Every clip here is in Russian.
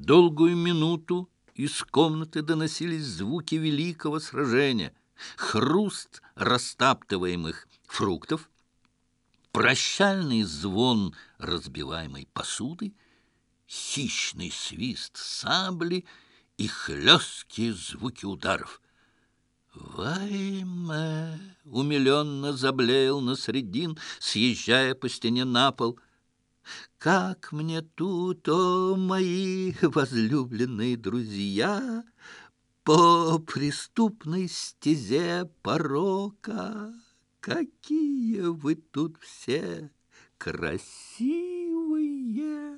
Долгую минуту из комнаты доносились звуки великого сражения, хруст растаптываемых фруктов, прощальный звон разбиваемой посуды, хищный свист сабли и хлесткие звуки ударов. «Вайме!» — умиленно заблеял Насреддин, съезжая по стене на пол. «Как мне тут, о мои возлюбленные друзья, по преступной стезе порока! Какие вы тут все красивые!»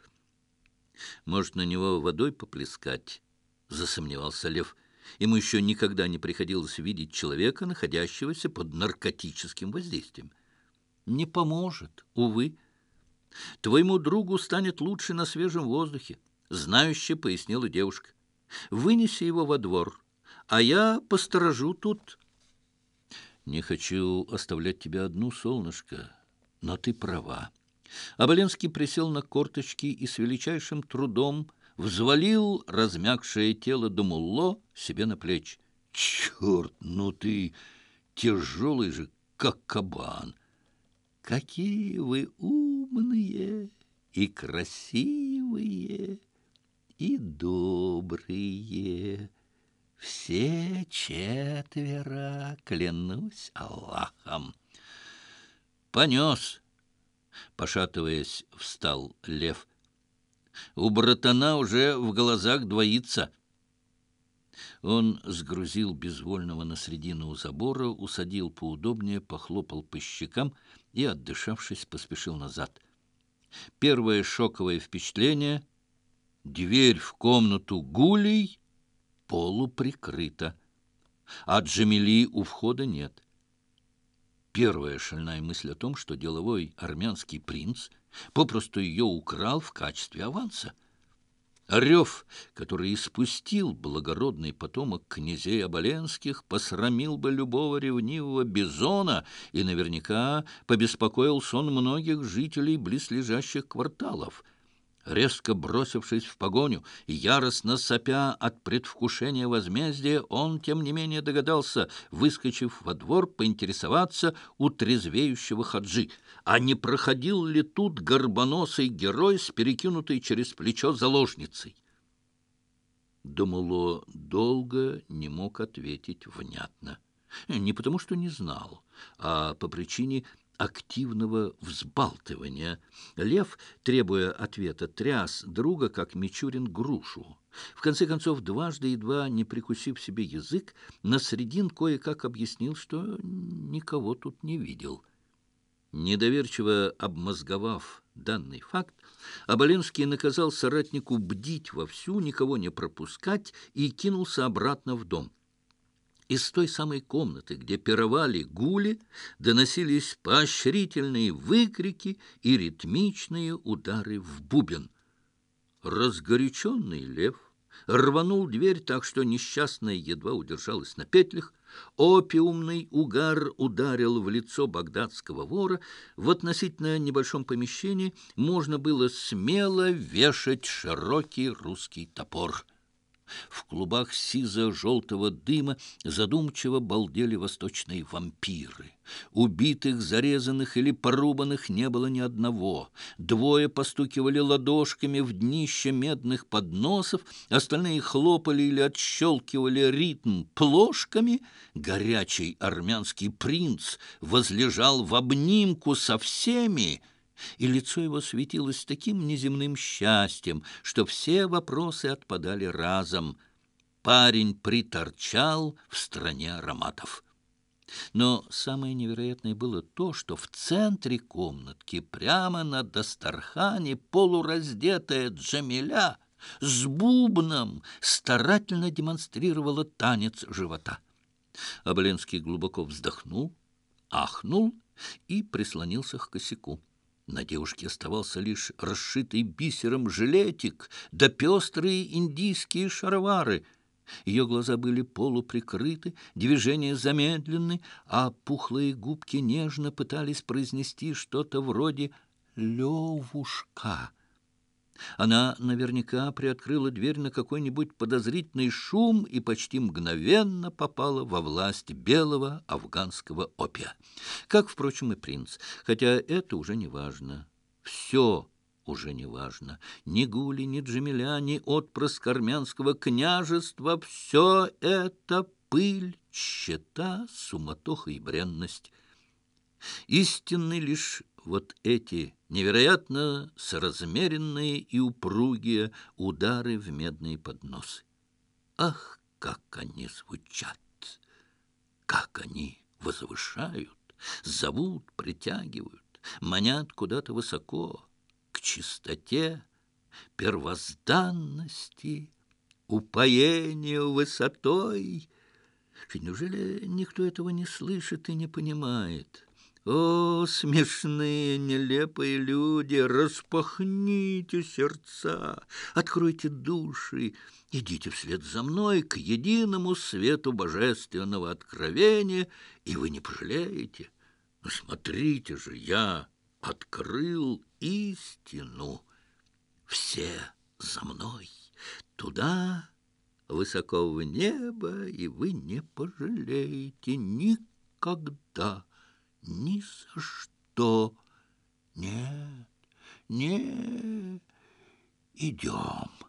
«Может, на него водой поплескать?» — засомневался Лев. Ему еще никогда не приходилось видеть человека, находящегося под наркотическим воздействием. «Не поможет, увы. Твоему другу станет лучше на свежем воздухе», — знающе пояснила девушка. «Вынеси его во двор, а я посторожу тут». «Не хочу оставлять тебя одну, солнышко, но ты права». Оболенский присел на корточки и с величайшим трудом взвалил размягшее тело Думулло себе на плечи. «Черт, ну ты тяжелый же, как кабан!» «Какие вы умные и красивые и добрые! Все четверо, клянусь Аллахом!» «Понес!» — пошатываясь, встал Лев. «У братана уже в глазах двоится». Он сгрузил безвольного на середину забора, усадил поудобнее, похлопал по щекам и, отдышавшись, поспешил назад. Первое шоковое впечатление — дверь в комнату Гулей полуприкрыта, а Джамили у входа нет. Первая шальная мысль о том, что деловой армянский принц попросту ее украл в качестве аванса. Рев, который испустил благородный потомок князей Оболенских, посрамил бы любого ревнивого бизона и наверняка побеспокоил сон многих жителей близлежащих кварталов. Резко бросившись в погоню и яростно сопя от предвкушения возмездия, он, тем не менее, догадался, выскочив во двор, поинтересоваться у трезвеющего хаджи, а не проходил ли тут горбоносый герой с перекинутой через плечо заложницей. Думало, долго не мог ответить внятно. Не потому, что не знал, а по причине активного взбалтывания. Лев, требуя ответа, тряс друга, как Мичурин грушу. В конце концов, дважды, едва не прикусив себе язык, Насреддин кое-как объяснил, что никого тут не видел. Недоверчиво обмозговав данный факт, Оболенский наказал соратнику бдить вовсю, никого не пропускать, и кинулся обратно в дом. Из той самой комнаты, где пировали гули, доносились поощрительные выкрики и ритмичные удары в бубен. Разгоряченный Лев рванул дверь так, что несчастная едва удержалась на петлях. Опиумный угар ударил в лицо багдадского вора. В относительно небольшом помещении можно было смело вешать широкий русский топор. В клубах сизо-желтого дыма задумчиво балдели восточные вампиры. Убитых, зарезанных или порубанных не было ни одного. Двое постукивали ладошками в днище медных подносов, остальные хлопали или отщелкивали ритм плошками. Горячий армянский принц возлежал в обнимку со всеми, и лицо его светилось таким неземным счастьем, что все вопросы отпадали разом. Парень приторчал в стране ароматов. Но самое невероятное было то, что в центре комнатки, прямо на дастархане, полураздетая Джамиля с бубном старательно демонстрировала танец живота. Оболенский глубоко вздохнул, ахнул и прислонился к косяку. На девушке оставался лишь расшитый бисером жилетик да пестрые индийские шаровары. Ее глаза были полуприкрыты, движения замедлены, а пухлые губки нежно пытались произнести что-то вроде «Левушка». Она наверняка приоткрыла дверь на какой-нибудь подозрительный шум и почти мгновенно попала во власть белого афганского опия. Как, впрочем, и принц, хотя это уже не важно. Все уже не важно. Ни Гули, ни Джамиля, ни отпрыск армянского княжества — все это пыль, тщета, суматоха и бренность. Истинны лишь вот эти невероятно соразмеренные и упругие удары в медные подносы. Ах, как они звучат! Как они возвышают, зовут, притягивают, манят куда-то высоко, к чистоте, первозданности, упоению высотой. Неужели никто этого не слышит и не понимает? О, смешные, нелепые люди, распахните сердца, откройте души, идите вслед за мной к единому свету божественного откровения, и вы не пожалеете. Но смотрите же, я открыл истину. Все за мной, туда, высоко в небо, и вы не пожалеете никогда. Ни за что. Нет, не идем.